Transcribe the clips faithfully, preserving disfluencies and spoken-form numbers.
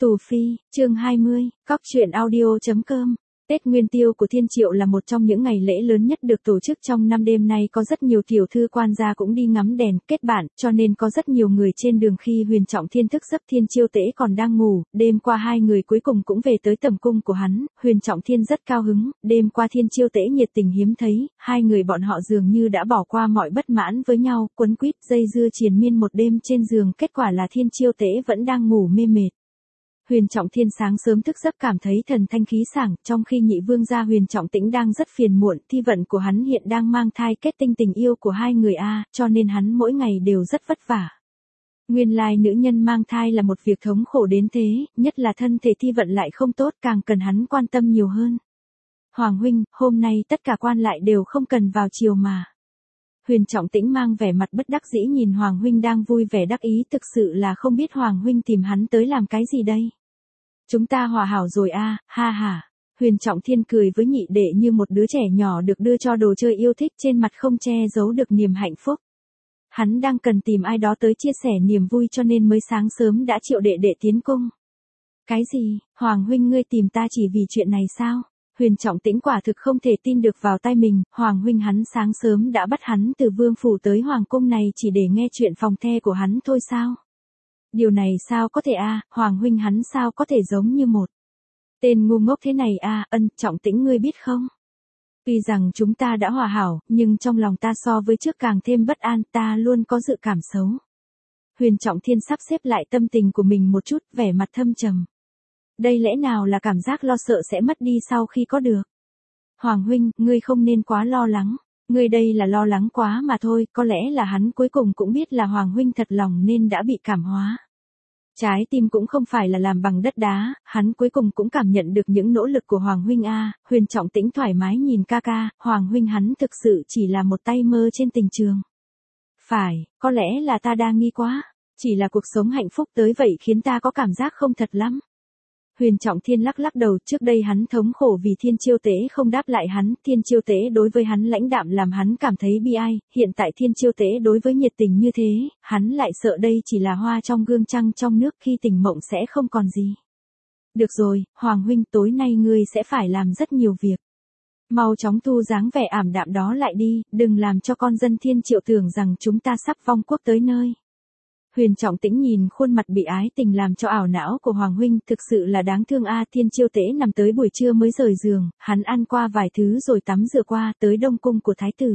Tù Phi, chương hai mươi, cóc truyện audio chấm com. Tết Nguyên Tiêu của Thiên Triệu là một trong những ngày lễ lớn nhất được tổ chức trong năm. Đêm nay có rất nhiều tiểu thư quan gia cũng đi ngắm đèn, kết bạn, cho nên có rất nhiều người trên đường. Khi Huyền Trọng Thiên thức giấc, Thiên Chiêu Tế còn đang ngủ, đêm qua hai người cuối cùng cũng về tới tầm cung của hắn. Huyền Trọng Thiên rất cao hứng, đêm qua Thiên Chiêu Tế nhiệt tình hiếm thấy, hai người bọn họ dường như đã bỏ qua mọi bất mãn với nhau, quấn quýt dây dưa triền miên một đêm trên giường. Kết quả là Thiên Chiêu Tế vẫn đang ngủ mê mệt. Huyền Trọng Thiên sáng sớm thức giấc cảm thấy thần thanh khí sảng, trong khi nhị vương gia Huyền Trọng Tĩnh đang rất phiền muộn. Thi vận của hắn hiện đang mang thai, kết tinh tình yêu của hai người a, cho nên hắn mỗi ngày đều rất vất vả. Nguyên lai nữ nhân mang thai là một việc thống khổ đến thế, nhất là thân thể Thi vận lại không tốt, càng cần hắn quan tâm nhiều hơn. Hoàng huynh, hôm nay tất cả quan lại đều không cần vào triều mà. Huyền Trọng Tĩnh mang vẻ mặt bất đắc dĩ nhìn Hoàng huynh đang vui vẻ đắc ý, thực sự là không biết Hoàng huynh tìm hắn tới làm cái gì đây. Chúng ta hòa hảo rồi a, ha ha. Huyền Trọng Thiên cười với nhị đệ như một đứa trẻ nhỏ được đưa cho đồ chơi yêu thích, trên mặt không che giấu được niềm hạnh phúc. Hắn đang cần tìm ai đó tới chia sẻ niềm vui cho nên mới sáng sớm đã triệu đệ đệ tiến cung. Cái gì, Hoàng huynh ngươi tìm ta chỉ vì chuyện này sao? Huyền Trọng Tĩnh quả thực không thể tin được vào tai mình, Hoàng huynh hắn sáng sớm đã bắt hắn từ vương phủ tới hoàng cung này chỉ để nghe chuyện phòng the của hắn thôi sao? Điều này sao có thể a, Hoàng huynh hắn sao có thể giống như một tên ngu ngốc thế này a, Ân Trọng Tĩnh ngươi biết không? Tuy rằng chúng ta đã hòa hảo, nhưng trong lòng ta so với trước càng thêm bất an, ta luôn có dự cảm xấu. Huyền Trọng Thiên sắp xếp lại tâm tình của mình một chút, vẻ mặt thâm trầm. Đây lẽ nào là cảm giác lo sợ sẽ mất đi sau khi có được? Hoàng huynh, ngươi không nên quá lo lắng. Ngươi đây là lo lắng quá mà thôi, có lẽ là hắn cuối cùng cũng biết là Hoàng huynh thật lòng nên đã bị cảm hóa. Trái tim cũng không phải là làm bằng đất đá, hắn cuối cùng cũng cảm nhận được những nỗ lực của Hoàng huynh a. Huyền Trọng Tĩnh thoải mái nhìn ca ca, Hoàng huynh hắn thực sự chỉ là một tay mơ trên tình trường. Phải, có lẽ là ta đa nghi quá, chỉ là cuộc sống hạnh phúc tới vậy khiến ta có cảm giác không thật lắm. Huyền Trọng Thiên lắc lắc đầu, trước đây hắn thống khổ vì Thiên Chiêu Tế không đáp lại hắn, Thiên Chiêu Tế đối với hắn lãnh đạm làm hắn cảm thấy bi ai, hiện tại Thiên Chiêu Tế đối với nhiệt tình như thế, hắn lại sợ đây chỉ là hoa trong gương trăng trong nước, khi tỉnh mộng sẽ không còn gì. Được rồi, Hoàng huynh, tối nay ngươi sẽ phải làm rất nhiều việc. Mau chóng thu dáng vẻ ảm đạm đó lại đi, đừng làm cho con dân Thiên Triệu tưởng rằng chúng ta sắp vong quốc tới nơi. Huyền Trọng Tĩnh nhìn khuôn mặt bị ái tình làm cho ảo não của Hoàng huynh, thực sự là đáng thương a. Thiên Chiêu Tế nằm tới buổi trưa mới rời giường, hắn ăn qua vài thứ rồi tắm rửa qua tới đông cung của thái tử.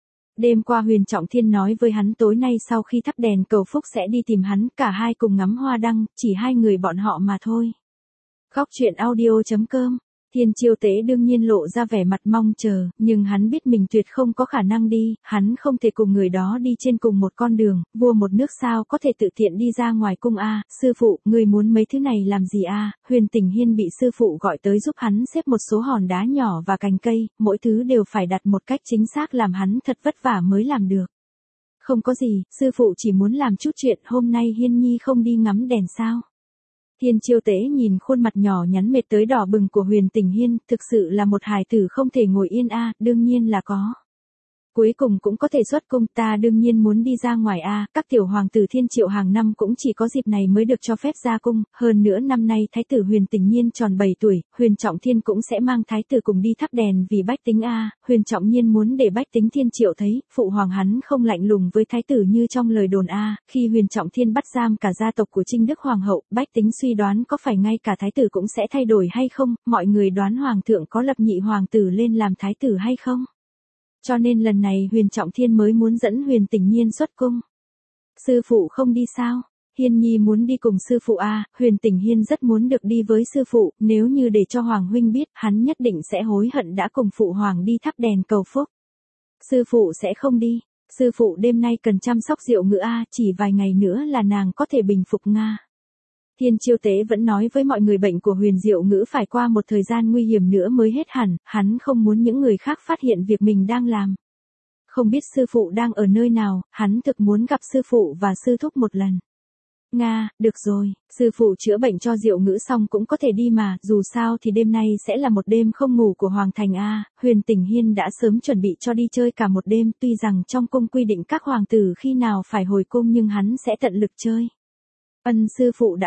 Đêm qua Huyền Trọng Thiên nói với hắn tối nay sau khi thắp đèn cầu phúc sẽ đi tìm hắn, cả hai cùng ngắm hoa đăng, chỉ hai người bọn họ mà thôi. Cóc truyện audio chấm com. Thiên Chiêu Tế đương nhiên lộ ra vẻ mặt mong chờ, nhưng hắn biết mình tuyệt không có khả năng đi, hắn không thể cùng người đó đi trên cùng một con đường, vua một nước sao có thể tự tiện đi ra ngoài cung a. Sư phụ, người muốn mấy thứ này làm gì a? Huyền Tình Hiên bị sư phụ gọi tới giúp hắn xếp một số hòn đá nhỏ và cành cây, mỗi thứ đều phải đặt một cách chính xác làm hắn thật vất vả mới làm được. Không có gì, sư phụ chỉ muốn làm chút chuyện, hôm nay Hiên Nhi không đi ngắm đèn sao? Thiên Chiêu Tế nhìn khuôn mặt nhỏ nhắn mệt tới đỏ bừng của Huyền Tình Hiên, thực sự là một hài tử không thể ngồi yên a, đương nhiên là có. Cuối cùng cũng có thể xuất cung, ta đương nhiên muốn đi ra ngoài a, các tiểu hoàng tử Thiên Triệu hàng năm cũng chỉ có dịp này mới được cho phép ra cung, hơn nữa năm nay thái tử Huyền Tình Nhiên tròn bảy tuổi, Huyền Trọng Thiên cũng sẽ mang thái tử cùng đi thắp đèn vì bách tính a. Huyền Trọng Nhiên muốn để bách tính Thiên Triệu thấy, phụ hoàng hắn không lạnh lùng với thái tử như trong lời đồn a. Khi Huyền Trọng Thiên bắt giam cả gia tộc của Trinh Đức hoàng hậu, bách tính suy đoán có phải ngay cả thái tử cũng sẽ thay đổi hay không, mọi người đoán hoàng thượng có lập nhị hoàng tử lên làm thái tử hay không. Cho nên lần này Huyền Trọng Thiên mới muốn dẫn Huyền Tình Nhiên xuất cung. Sư phụ không đi sao? Hiên Nhi muốn đi cùng sư phụ a. Huyền Tình Hiên rất muốn được đi với sư phụ, nếu như để cho Hoàng huynh biết, hắn nhất định sẽ hối hận đã cùng phụ hoàng đi thắp đèn cầu phúc. Sư phụ sẽ không đi. Sư phụ đêm nay cần chăm sóc Diệu Ngữ a, chỉ vài ngày nữa là nàng có thể bình phục Nga. Thiên Chiêu Tế vẫn nói với mọi người bệnh của Huyền Diệu Ngữ phải qua một thời gian nguy hiểm nữa mới hết hẳn, hắn không muốn những người khác phát hiện việc mình đang làm. Không biết sư phụ đang ở nơi nào, hắn thực muốn gặp sư phụ và sư thúc một lần. Nga, được rồi, sư phụ chữa bệnh cho Diệu Ngữ xong cũng có thể đi mà, dù sao thì đêm nay sẽ là một đêm không ngủ của Hoàng thành a. Huyền Tình Hiên đã sớm chuẩn bị cho đi chơi cả một đêm, tuy rằng trong cung quy định các hoàng tử khi nào phải hồi cung nhưng hắn sẽ tận lực chơi. Ân sư phụ đã biết,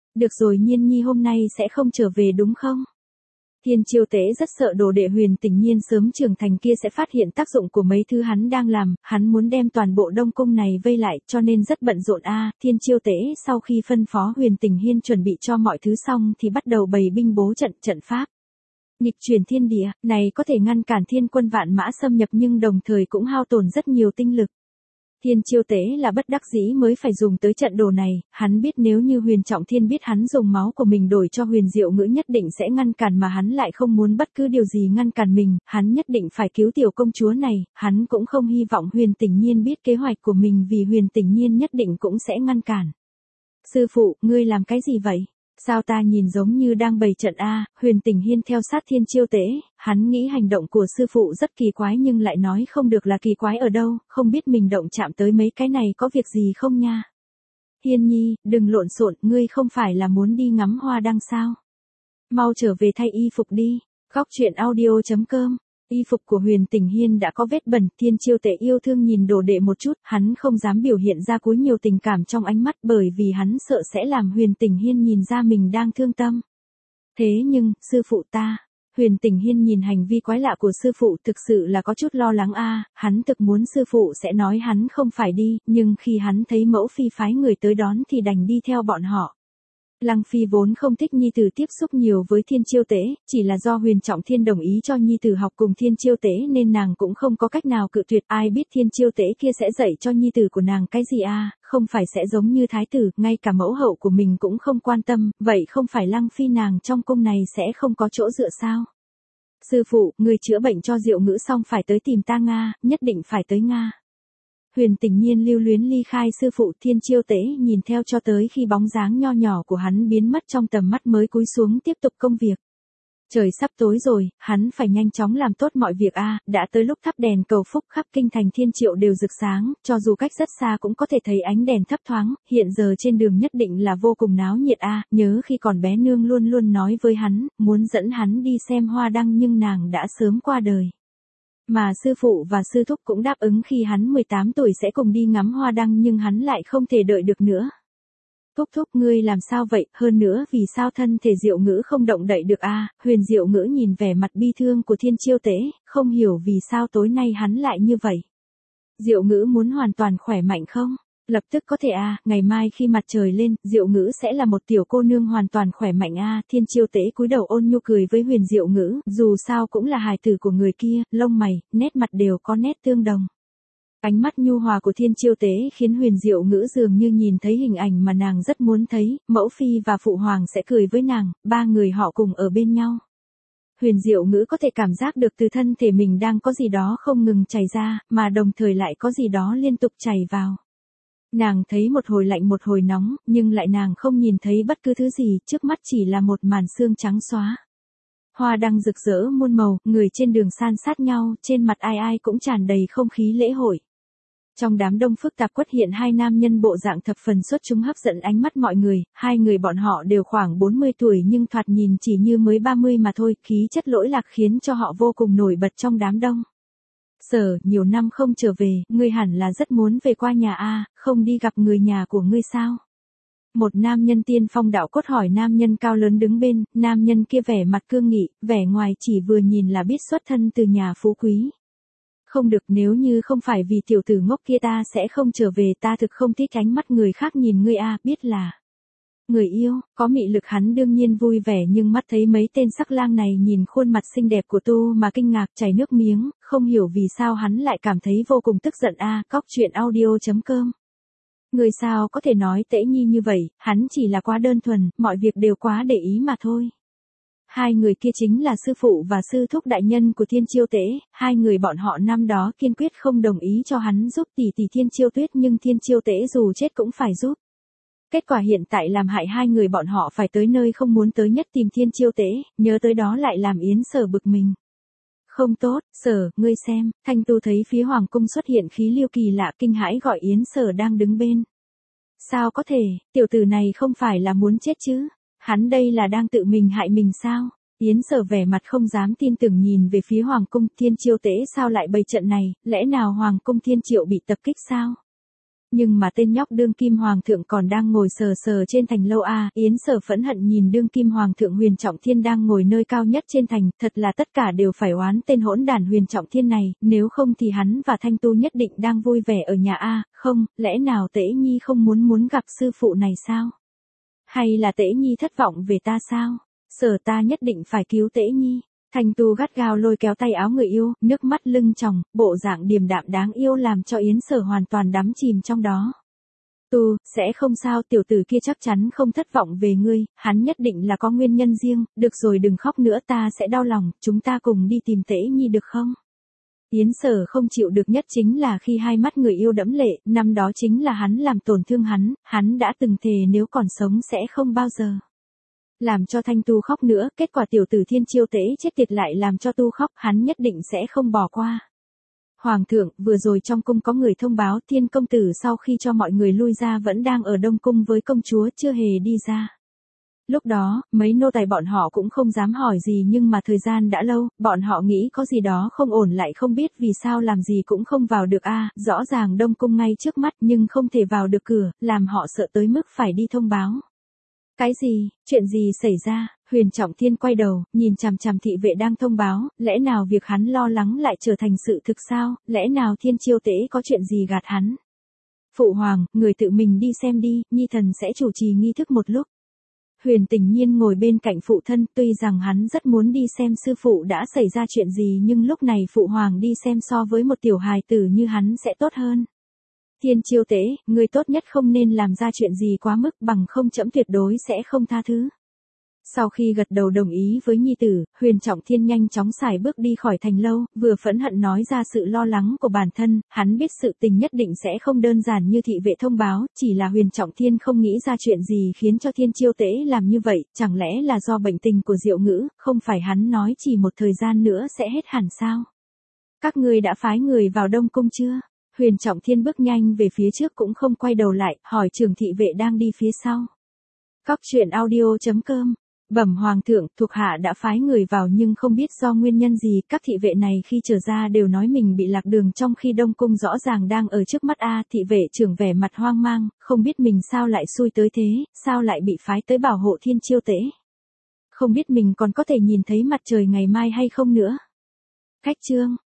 Được rồi, Nhiên Nhi hôm nay sẽ không trở về đúng không? Thiên Chiêu Tế rất sợ đồ đệ Huyền Tình Nhiên sớm trưởng thành kia sẽ phát hiện tác dụng của mấy thứ hắn đang làm, hắn muốn đem toàn bộ Đông Cung này vây lại, cho nên rất bận rộn a. À, Thiên Chiêu Tế sau khi phân phó Huyền Tình Hiên chuẩn bị cho mọi thứ xong thì bắt đầu bày binh bố trận trận pháp. Nghịch chuyển thiên địa, này có thể ngăn cản thiên quân vạn mã xâm nhập nhưng đồng thời cũng hao tổn rất nhiều tinh lực. Thiên Chiêu Tế là bất đắc dĩ mới phải dùng tới trận đồ này, hắn biết nếu như Huyền Trọng Thiên biết hắn dùng máu của mình đổi cho Huyền Diệu Ngữ nhất định sẽ ngăn cản mà hắn lại không muốn bất cứ điều gì ngăn cản mình, hắn nhất định phải cứu tiểu công chúa này, hắn cũng không hy vọng Huyền Tình Nhiên biết kế hoạch của mình vì Huyền Tình Nhiên nhất định cũng sẽ ngăn cản. Sư phụ, ngươi làm cái gì vậy? Sao ta nhìn giống như đang bày trận a? Huyền Tình Hiên theo sát Thiên Chiêu Tế, hắn nghĩ hành động của sư phụ rất kỳ quái nhưng lại nói không được là kỳ quái ở đâu, không biết mình động chạm tới mấy cái này có việc gì không nha. Hiên Nhi, đừng lộn xộn, ngươi không phải là muốn đi ngắm hoa đăng sao? Mau trở về thay y phục đi. Góc truyện audio chấm com. Y phục của Huyền Tình Hiên đã có vết bẩn, Thiên Chiêu Tế yêu thương nhìn đồ đệ một chút, hắn không dám biểu hiện ra cúi nhiều tình cảm trong ánh mắt bởi vì hắn sợ sẽ làm Huyền Tình Hiên nhìn ra mình đang thương tâm. Thế nhưng, sư phụ ta, Huyền Tình Hiên nhìn hành vi quái lạ của sư phụ thực sự là có chút lo lắng a, à, hắn thực muốn sư phụ sẽ nói hắn không phải đi, nhưng khi hắn thấy mẫu phi phái người tới đón thì đành đi theo bọn họ. Lăng Phi vốn không thích Nhi Tử tiếp xúc nhiều với Thiên Chiêu Tế, chỉ là do Huyền Trọng Thiên đồng ý cho Nhi Tử học cùng Thiên Chiêu Tế nên nàng cũng không có cách nào cự tuyệt, ai biết Thiên Chiêu Tế kia sẽ dạy cho Nhi Tử của nàng cái gì à, không phải sẽ giống như thái tử, ngay cả mẫu hậu của mình cũng không quan tâm, vậy không phải Lăng Phi nàng trong cung này sẽ không có chỗ dựa sao? Sư phụ, người chữa bệnh cho Diệu Ngữ xong phải tới tìm ta Nga, nhất định phải tới Nga. Huyền Tình Nhiên lưu luyến ly khai sư phụ. Thiên Chiêu Tế nhìn theo cho tới khi bóng dáng nho nhỏ của hắn biến mất trong tầm mắt mới cúi xuống tiếp tục công việc. Trời sắp tối rồi, hắn phải nhanh chóng làm tốt mọi việc a, à, đã tới lúc thắp đèn cầu phúc khắp kinh thành Thiên Triệu đều rực sáng, cho dù cách rất xa cũng có thể thấy ánh đèn thấp thoáng, hiện giờ trên đường nhất định là vô cùng náo nhiệt a, à, nhớ khi còn bé nương luôn luôn nói với hắn, muốn dẫn hắn đi xem hoa đăng nhưng nàng đã sớm qua đời. Mà sư phụ và sư thúc cũng đáp ứng khi hắn mười tám tuổi sẽ cùng đi ngắm hoa đăng nhưng hắn lại không thể đợi được nữa. Thúc thúc ngươi làm sao vậy, hơn nữa vì sao thân thể Diệu Ngữ không động đậy được a? À, Huyền Diệu Ngữ nhìn vẻ mặt bi thương của Thiên Chiêu Tế, không hiểu vì sao tối nay hắn lại như vậy. Diệu Ngữ muốn hoàn toàn khỏe mạnh không? Lập tức có thể a, à, ngày mai khi mặt trời lên, Diệu Ngữ sẽ là một tiểu cô nương hoàn toàn khỏe mạnh a. À, Thiên Chiêu Tế cúi đầu ôn nhu cười với Huyền Diệu Ngữ, dù sao cũng là hài tử của người kia, lông mày, nét mặt đều có nét tương đồng. Ánh mắt nhu hòa của Thiên Chiêu Tế khiến Huyền Diệu Ngữ dường như nhìn thấy hình ảnh mà nàng rất muốn thấy, mẫu phi và phụ hoàng sẽ cười với nàng, ba người họ cùng ở bên nhau. Huyền Diệu Ngữ có thể cảm giác được từ thân thể mình đang có gì đó không ngừng chảy ra, mà đồng thời lại có gì đó liên tục chảy vào. Nàng thấy một hồi lạnh một hồi nóng, nhưng lại nàng không nhìn thấy bất cứ thứ gì, trước mắt chỉ là một màn sương trắng xóa. Hoa đăng rực rỡ muôn màu, người trên đường san sát nhau, trên mặt ai ai cũng tràn đầy không khí lễ hội. Trong đám đông phức tạp quất hiện hai nam nhân bộ dạng thập phần xuất chúng hấp dẫn ánh mắt mọi người, hai người bọn họ đều khoảng bốn mươi tuổi nhưng thoạt nhìn chỉ như mới ba mươi mà thôi, khí chất lỗi lạc khiến cho họ vô cùng nổi bật trong đám đông. Sở, nhiều năm không trở về, ngươi hẳn là rất muốn về qua nhà a, không đi gặp người nhà của ngươi sao? Một nam nhân tiên phong đạo cốt hỏi nam nhân cao lớn đứng bên, nam nhân kia vẻ mặt cương nghị, vẻ ngoài chỉ vừa nhìn là biết xuất thân từ nhà phú quý. Không được, nếu như không phải vì tiểu tử ngốc kia ta sẽ không trở về, ta thực không thích ánh mắt người khác nhìn ngươi a, biết là người yêu, có mị lực hắn đương nhiên vui vẻ nhưng mắt thấy mấy tên sắc lang này nhìn khuôn mặt xinh đẹp của tu mà kinh ngạc chảy nước miếng, không hiểu vì sao hắn lại cảm thấy vô cùng tức giận a. À, Cóc truyện audio chấm com. Người sao có thể nói Tế Nhi như vậy, hắn chỉ là quá đơn thuần, mọi việc đều quá để ý mà thôi. Hai người kia chính là sư phụ và sư thúc đại nhân của Thiên Chiêu Tế, hai người bọn họ năm đó kiên quyết không đồng ý cho hắn giúp tỷ tỷ Thiên Chiêu Tuyết nhưng Thiên Chiêu Tế dù chết cũng phải giúp. Kết quả hiện tại làm hại hai người bọn họ phải tới nơi không muốn tới nhất tìm Thiên Chiêu Tế, nhớ tới đó lại làm Yến Sở bực mình. Không tốt, Sở, ngươi xem, Thanh Tu thấy phía hoàng cung xuất hiện khí lưu kỳ lạ kinh hãi gọi Yến Sở đang đứng bên. Sao có thể, tiểu tử này không phải là muốn chết chứ, hắn đây là đang tự mình hại mình sao? Yến Sở vẻ mặt không dám tin tưởng nhìn về phía hoàng cung, Thiên Chiêu Tế sao lại bày trận này, lẽ nào hoàng cung Thiên Triệu bị tập kích sao? Nhưng mà tên nhóc đương kim hoàng thượng còn đang ngồi sờ sờ trên thành lâu a, Yến Sở phẫn hận nhìn đương kim hoàng thượng Huyền Trọng Thiên đang ngồi nơi cao nhất trên thành, thật là tất cả đều phải oán tên hỗn đản Huyền Trọng Thiên này, nếu không thì hắn và Thanh Tu nhất định đang vui vẻ ở nhà a, không, lẽ nào Tễ Nhi không muốn muốn gặp sư phụ này sao? Hay là Tễ Nhi thất vọng về ta sao? Sở ta nhất định phải cứu Tễ Nhi. Thanh Tu gắt gao lôi kéo tay áo người yêu, nước mắt lưng tròng, bộ dạng điềm đạm đáng yêu làm cho Yến Sở hoàn toàn đắm chìm trong đó. Tu, sẽ không sao, tiểu tử kia chắc chắn không thất vọng về ngươi, hắn nhất định là có nguyên nhân riêng, được rồi đừng khóc nữa, ta sẽ đau lòng, chúng ta cùng đi tìm Tễ Nhi được không? Yến Sở không chịu được nhất chính là khi hai mắt người yêu đẫm lệ, năm đó chính là hắn làm tổn thương hắn, hắn đã từng thề nếu còn sống sẽ không bao giờ làm cho Thanh Tu khóc nữa, kết quả tiểu tử Thiên Chiêu Tế chết tiệt lại làm cho Tu khóc, hắn nhất định sẽ không bỏ qua. Hoàng thượng, vừa rồi trong cung có người thông báo Thiên công tử sau khi cho mọi người lui ra vẫn đang ở Đông cung với công chúa, chưa hề đi ra. Lúc đó, mấy nô tài bọn họ cũng không dám hỏi gì nhưng mà thời gian đã lâu, bọn họ nghĩ có gì đó không ổn lại không biết vì sao làm gì cũng không vào được a, rõ ràng Đông cung ngay trước mắt nhưng không thể vào được cửa, làm họ sợ tới mức phải đi thông báo. Cái gì, chuyện gì xảy ra? Huyền Trọng Thiên quay đầu, nhìn chằm chằm thị vệ đang thông báo, lẽ nào việc hắn lo lắng lại trở thành sự thực sao, lẽ nào Thiên Chiêu Tế có chuyện gì gạt hắn? Phụ hoàng, người tự mình đi xem đi, nhi thần sẽ chủ trì nghi thức một lúc. Huyền Tình Nhiên ngồi bên cạnh phụ thân, tuy rằng hắn rất muốn đi xem sư phụ đã xảy ra chuyện gì nhưng lúc này phụ hoàng đi xem so với một tiểu hài tử như hắn sẽ tốt hơn. Thiên Chiêu Tế, người tốt nhất không nên làm ra chuyện gì quá mức bằng không trẫm tuyệt đối sẽ không tha thứ. Sau khi gật đầu đồng ý với nhi tử, Huyền Trọng Thiên nhanh chóng xài bước đi khỏi thành lâu, vừa phẫn hận nói ra sự lo lắng của bản thân, hắn biết sự tình nhất định sẽ không đơn giản như thị vệ thông báo, chỉ là Huyền Trọng Thiên không nghĩ ra chuyện gì khiến cho Thiên Chiêu Tế làm như vậy, chẳng lẽ là do bệnh tình của Diệu Ngữ, không phải hắn nói chỉ một thời gian nữa sẽ hết hẳn sao? Các ngươi đã phái người vào Đông Cung chưa? Huyền Trọng Thiên bước nhanh về phía trước cũng không quay đầu lại, hỏi trưởng thị vệ đang đi phía sau. Cóc truyện audio chấm com. Bẩm hoàng thượng, thuộc hạ đã phái người vào nhưng không biết do nguyên nhân gì, các thị vệ này khi trở ra đều nói mình bị lạc đường trong khi Đông Cung rõ ràng đang ở trước mắt a, thị vệ trưởng vẻ mặt hoang mang, không biết mình sao lại xui tới thế, sao lại bị phái tới bảo hộ Thiên Chiêu Tế. Không biết mình còn có thể nhìn thấy mặt trời ngày mai hay không nữa. Khách trương.